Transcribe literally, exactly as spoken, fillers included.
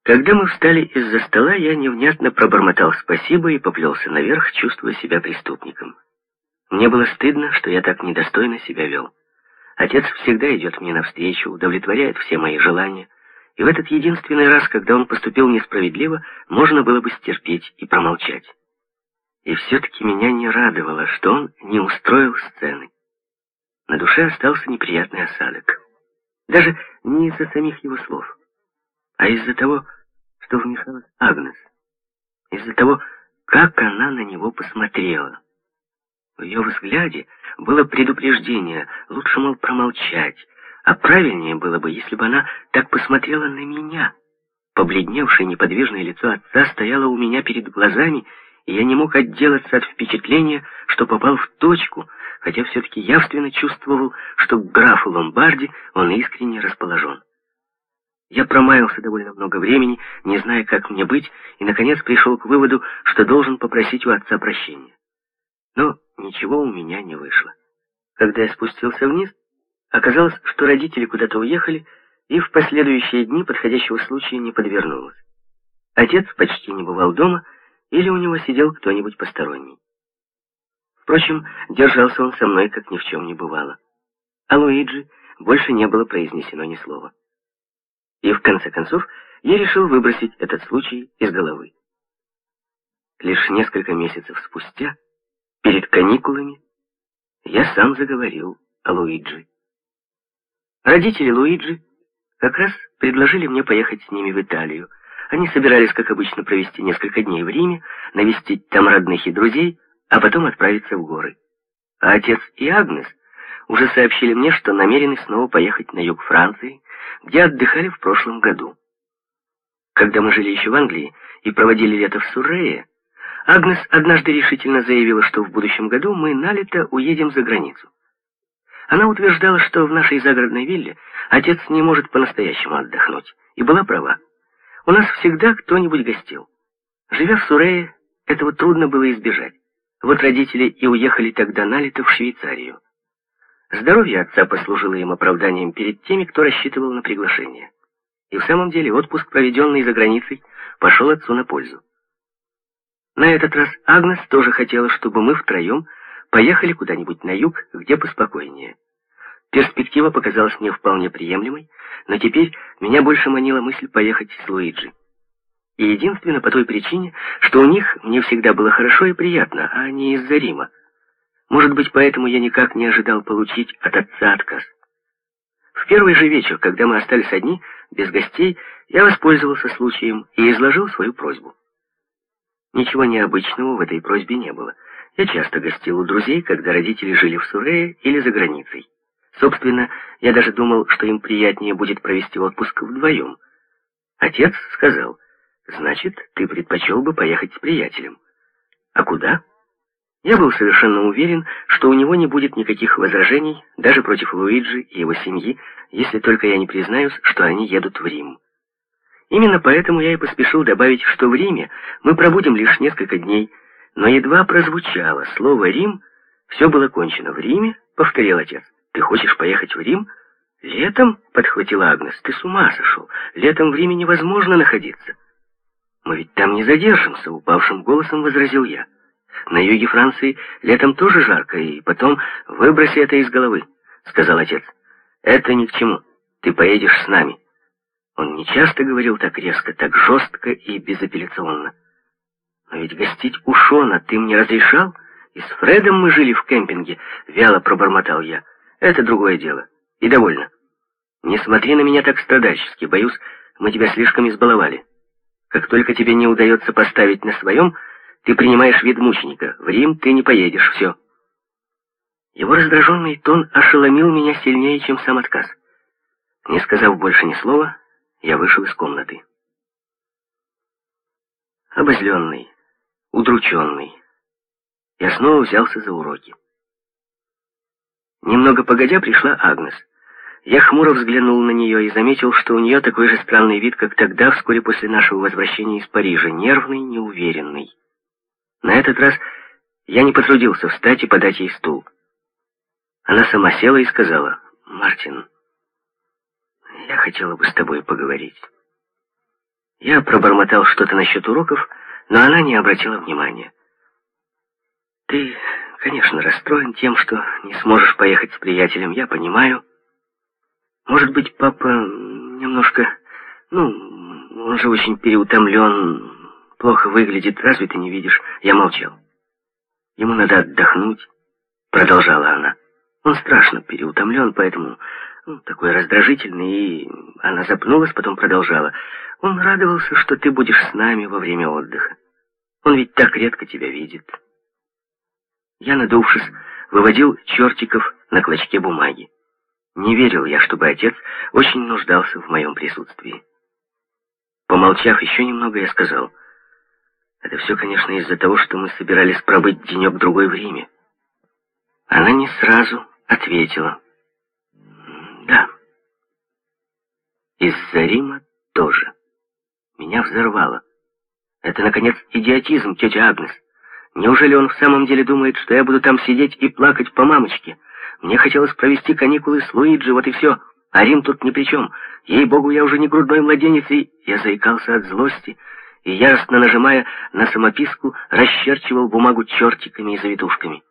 Когда мы встали из-за стола, я невнятно пробормотал спасибо и поплелся наверх, чувствуя себя преступником. Мне было стыдно, что я так недостойно себя вел. Отец всегда идет мне навстречу, удовлетворяет все мои желания, и в этот единственный раз, когда он поступил несправедливо, можно было бы стерпеть и промолчать. И все-таки меня не радовало, что он не устроил сцены. На душе остался неприятный осадок. Даже не из-за самих его слов, а из-за того, что вмешалась Агнес. Из-за того, как она на него посмотрела. В ее взгляде было предупреждение, лучше, мол, промолчать, а правильнее было бы, если бы она так посмотрела на меня. Побледневшее неподвижное лицо отца стояло у меня перед глазами, и я не мог отделаться от впечатления, что попал в точку, хотя все-таки явственно чувствовал, что к графу Ломбарди он искренне расположен. Я промаялся довольно много времени, не зная, как мне быть, и, наконец, пришел к выводу, что должен попросить у отца прощения. Но ничего у меня не вышло. Когда я спустился вниз, оказалось, что родители куда-то уехали, и в последующие дни подходящего случая не подвернулось. Отец почти не бывал дома, или у него сидел кто-нибудь посторонний. Впрочем, держался он со мной, как ни в чем не бывало. О Луиджи больше не было произнесено ни слова. И в конце концов я решил выбросить этот случай из головы. Лишь несколько месяцев спустя, перед каникулами, я сам заговорил о Луиджи. Родители Луиджи как раз предложили мне поехать с ними в Италию. Они собирались, как обычно, провести несколько дней в Риме, навестить там родных и друзей, а потом отправиться в горы. А отец и Агнес уже сообщили мне, что намерены снова поехать на юг Франции, где отдыхали в прошлом году. Когда мы жили еще в Англии и проводили лето в Суррее, Агнес однажды решительно заявила, что в будущем году мы на лето уедем за границу. Она утверждала, что в нашей загородной вилле отец не может по-настоящему отдохнуть, и была права. У нас всегда кто-нибудь гостил. Живя в Суррее, этого трудно было избежать. Вот родители и уехали тогда на лето в Швейцарию. Здоровье отца послужило им оправданием перед теми, кто рассчитывал на приглашение. И в самом деле отпуск, проведенный за границей, пошел отцу на пользу. На этот раз Агнес тоже хотела, чтобы мы втроем поехали куда-нибудь на юг, где поспокойнее. Перспектива показалась мне вполне приемлемой, но теперь меня больше манила мысль поехать с Луиджи. И единственно по той причине, что у них мне всегда было хорошо и приятно, а не из-за Рима. Может быть, поэтому я никак не ожидал получить от отца отказ. В первый же вечер, когда мы остались одни, без гостей, я воспользовался случаем и изложил свою просьбу. Ничего необычного в этой просьбе не было. Я часто гостил у друзей, когда родители жили в Суррее или за границей. Собственно, я даже думал, что им приятнее будет провести отпуск вдвоем. Отец сказал: «Значит, ты предпочел бы поехать с приятелем». «А куда?» Я был совершенно уверен, что у него не будет никаких возражений, даже против Луиджи и его семьи, если только я не признаюсь, что они едут в Рим. Именно поэтому я и поспешил добавить, что в Риме мы пробудем лишь несколько дней, но едва прозвучало слово «Рим», все было кончено. «В Риме?» — повторил отец. «Ты хочешь поехать в Рим?» «Летом?» — подхватила Агнес. «Ты с ума сошел. Летом в Риме невозможно находиться». «Мы ведь там не задержимся», — упавшим голосом возразил я. «На юге Франции летом тоже жарко, и потом выброси это из головы», — сказал отец. «Это ни к чему. Ты поедешь с нами». Он не часто говорил так резко, так жестко и безапелляционно. «Но ведь гостить у Шона ты мне разрешал? И с Фредом мы жили в кемпинге», — вяло пробормотал я. «Это другое дело. И довольно. Не смотри на меня так страдальчески. Боюсь, мы тебя слишком избаловали. Как только тебе не удается поставить на своем, ты принимаешь вид мученика. В Рим ты не поедешь, все». Его раздраженный тон ошеломил меня сильнее, чем сам отказ. Не сказав больше ни слова, я вышел из комнаты. Обозленный, удрученный, я снова взялся за уроки. Немного погодя пришла Агнес. Я хмуро взглянул на нее и заметил, что у нее такой же странный вид, как тогда, вскоре после нашего возвращения из Парижа, нервный, неуверенный. На этот раз я не потрудился встать и подать ей стул. Она сама села и сказала: «Мартин, я хотела бы с тобой поговорить». Я пробормотал что-то насчет уроков, но она не обратила внимания. «Ты, конечно, расстроен тем, что не сможешь поехать с приятелем, я понимаю. Может быть, папа немножко... Ну, он же очень переутомлен, плохо выглядит, разве ты не видишь?» Я молчал. «Ему надо отдохнуть», — продолжала она. «Он страшно переутомлен, поэтому ну, такой раздражительный». И она запнулась, потом продолжала. «Он радовался, что ты будешь с нами во время отдыха. Он ведь так редко тебя видит». Я, надувшись, выводил чертиков на клочке бумаги. Не верил я, чтобы отец очень нуждался в моем присутствии. Помолчав еще немного, я сказал: «Это все, конечно, из-за того, что мы собирались пробыть денек-другой в Риме». Она не сразу ответила: «Да». Из-за Рима тоже. Меня взорвало. Это, наконец, идиотизм, тетя Агнес. Неужели он в самом деле думает, что я буду там сидеть и плакать по мамочке? Мне хотелось провести каникулы с Луиджи, вот и все. А Рим тут ни при чем. Ей-богу, я уже не грудной младенец, и... Я заикался от злости, и, яростно нажимая на самописку, расчерчивал бумагу чертиками и завитушками.